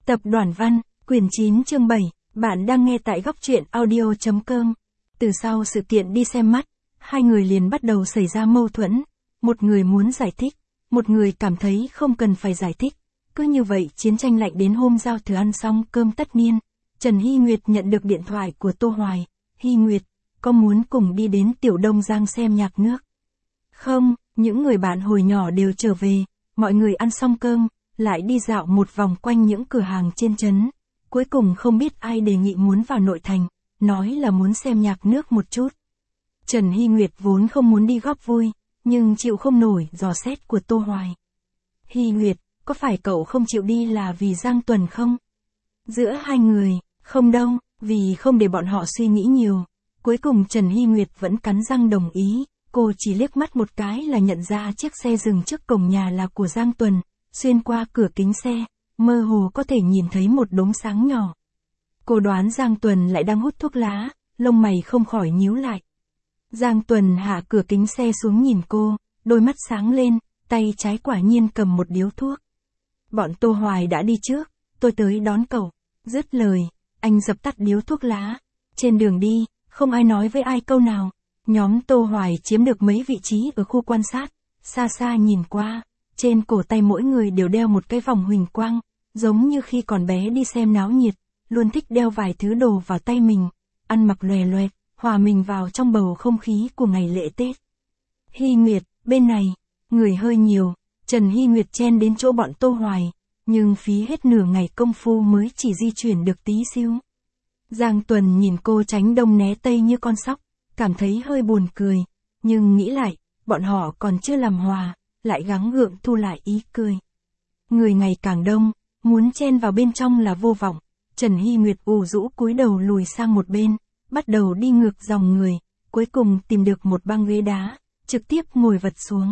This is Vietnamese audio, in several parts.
Tập Đoàn Văn, quyển 9 chương 7, bạn đang nghe tại góc truyện audio.com. Từ sau sự kiện đi xem mắt, hai người liền bắt đầu xảy ra mâu thuẫn. Một người muốn giải thích, một người cảm thấy không cần phải giải thích. Cứ như vậy chiến tranh lạnh đến hôm giao thừa ăn xong cơm tất niên. Trần Hy Nguyệt nhận được điện thoại của Tô Hoài. Hy Nguyệt, có muốn cùng đi đến Tiểu Đông Giang xem nhạc nước? Không, những người bạn hồi nhỏ đều trở về, mọi người ăn xong cơm, lại đi dạo một vòng quanh những cửa hàng trên trấn. Cuối cùng không biết ai đề nghị muốn vào nội thành, nói là muốn xem nhạc nước một chút. Trần Hy Nguyệt vốn không muốn đi góp vui, nhưng chịu không nổi dò xét của Tô Hoài. Hy Nguyệt, có phải cậu không chịu đi là vì Giang Tuần không? Giữa hai người, không đâu, vì không để bọn họ suy nghĩ nhiều. Cuối cùng Trần Hy Nguyệt vẫn cắn răng đồng ý, cô chỉ liếc mắt một cái là nhận ra chiếc xe dừng trước cổng nhà là của Giang Tuần, xuyên qua cửa kính xe, mơ hồ có thể nhìn thấy một đốm sáng nhỏ. Cô đoán Giang Tuần lại đang hút thuốc lá, lông mày không khỏi nhíu lại. Giang Tuần hạ cửa kính xe xuống nhìn cô, đôi mắt sáng lên, tay trái quả nhiên cầm một điếu thuốc. Bọn Tô Hoài đã đi trước, tôi tới đón cậu. Dứt lời, anh dập tắt điếu thuốc lá. Trên đường đi, không ai nói với ai câu nào. Nhóm Tô Hoài chiếm được mấy vị trí ở khu quan sát, xa xa nhìn qua, trên cổ tay mỗi người đều đeo một cái vòng huỳnh quang, giống như khi còn bé đi xem náo nhiệt, luôn thích đeo vài thứ đồ vào tay mình, ăn mặc lòe loẹt, hòa mình vào trong bầu không khí của ngày lễ Tết. Hy Nguyệt, bên này, người hơi nhiều, Trần Hy Nguyệt chen đến chỗ bọn Tô Hoài, nhưng phí hết nửa ngày công phu mới chỉ di chuyển được tí xíu. Giang Tuần nhìn cô tránh đông né tây như con sóc, cảm thấy hơi buồn cười, nhưng nghĩ lại, bọn họ còn chưa làm hòa, lại gắng gượng thu lại ý cười. Người ngày càng đông, muốn chen vào bên trong là vô vọng. Trần Hy Nguyệt ủ rũ cúi đầu lùi sang một bên, bắt đầu đi ngược dòng người, cuối cùng tìm được một băng ghế đá, trực tiếp ngồi vật xuống.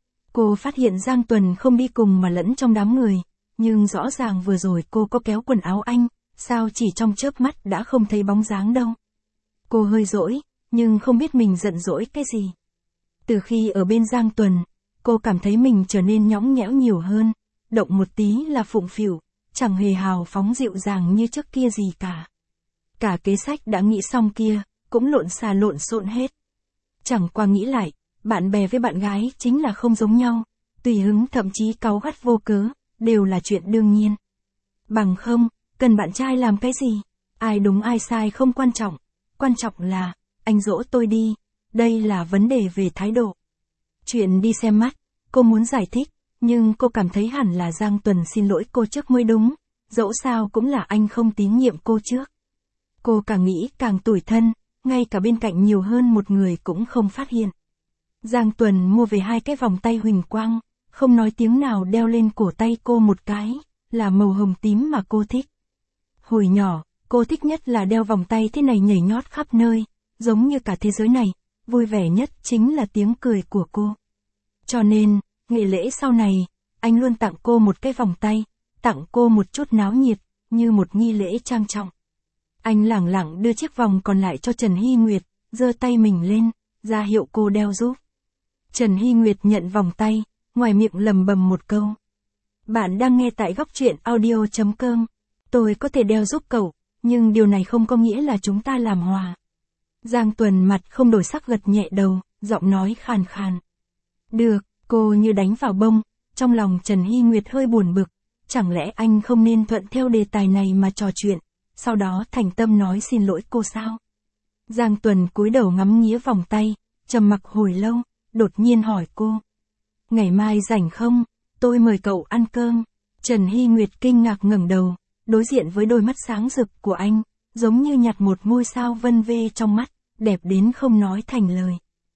Cô phát hiện Giang Tuần không đi cùng mà lẫn trong đám người, nhưng rõ ràng vừa rồi cô có kéo quần áo anh, sao chỉ trong chớp mắt đã không thấy bóng dáng đâu. Cô hơi dỗi, nhưng không biết mình giận dỗi cái gì. Từ khi ở bên Giang Tuần, cô cảm thấy mình trở nên nhõng nhẽo nhiều hơn, động một tí là phụng phịu, chẳng hề hào phóng dịu dàng như trước kia gì cả. Cả kế sách đã nghĩ xong kia, cũng lộn xà lộn xộn hết. Chẳng qua nghĩ lại, bạn bè với bạn gái chính là không giống nhau, tùy hứng thậm chí cáu gắt vô cớ, đều là chuyện đương nhiên. Bằng không, cần bạn trai làm cái gì? Ai đúng ai sai không quan trọng là, anh dỗ tôi đi, đây là vấn đề về thái độ. Chuyện đi xem mắt, cô muốn giải thích, nhưng cô cảm thấy hẳn là Giang Tuần xin lỗi cô trước mới đúng, dẫu sao cũng là anh không tín nhiệm cô trước. Cô càng nghĩ càng tủi thân, ngay cả bên cạnh nhiều hơn một người cũng không phát hiện. Giang Tuần mua về 2 cái vòng tay huỳnh quang, không nói tiếng nào đeo lên cổ tay cô một cái, là màu hồng tím mà cô thích. Hồi nhỏ, cô thích nhất là đeo vòng tay thế này nhảy nhót khắp nơi, giống như cả thế giới này, vui vẻ nhất chính là tiếng cười của cô. Cho nên, ngày lễ sau này, anh luôn tặng cô một cái vòng tay, tặng cô một chút náo nhiệt, như một nghi lễ trang trọng. Anh lẳng lặng đưa chiếc vòng còn lại cho Trần Hy Nguyệt, giơ tay mình lên, ra hiệu cô đeo giúp. Trần Hy Nguyệt nhận vòng tay, ngoài miệng lầm bầm một câu. Bạn đang nghe tại góc truyện audio.com. Tôi có thể đeo giúp cậu, nhưng điều này không có nghĩa là chúng ta làm hòa. Giang Tuần mặt không đổi sắc gật nhẹ đầu, giọng nói khàn khàn. Được, cô như đánh vào bông, trong lòng Trần Hy Nguyệt hơi buồn bực, chẳng lẽ anh không nên thuận theo đề tài này mà trò chuyện, sau đó thành tâm nói xin lỗi cô sao? Giang Tuần cúi đầu ngắm nghía vòng tay, trầm mặc hồi lâu, đột nhiên hỏi cô. Ngày mai rảnh không? Tôi mời cậu ăn cơm. Trần Hy Nguyệt kinh ngạc ngẩng đầu, đối diện với đôi mắt sáng rực của anh, giống như nhặt một ngôi sao vân vê trong mắt, đẹp đến không nói thành lời.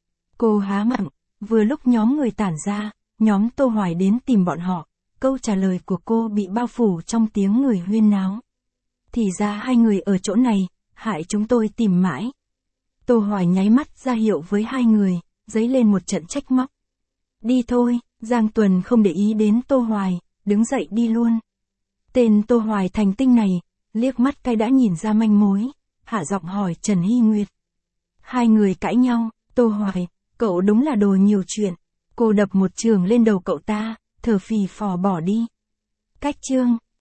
Cô há miệng, vừa lúc nhóm người tản ra, nhóm Tô Hoài đến tìm bọn họ, câu trả lời của cô bị bao phủ trong tiếng người huyên náo. Thì ra hai người ở chỗ này, hại chúng tôi tìm mãi. Tô Hoài nháy mắt ra hiệu với hai người, dấy lên một trận trách móc. Đi thôi, Giang Tuần không để ý đến Tô Hoài, đứng dậy đi luôn. Tên Tô Hoài thành tinh này, liếc mắt cái đã nhìn ra manh mối, hạ giọng hỏi Trần Hy Nguyệt. Hai người cãi nhau, Tô Hoài, cậu đúng là đồ nhiều chuyện. Cô đập một trường lên đầu cậu ta, thở phì phò bỏ đi. Cách chương.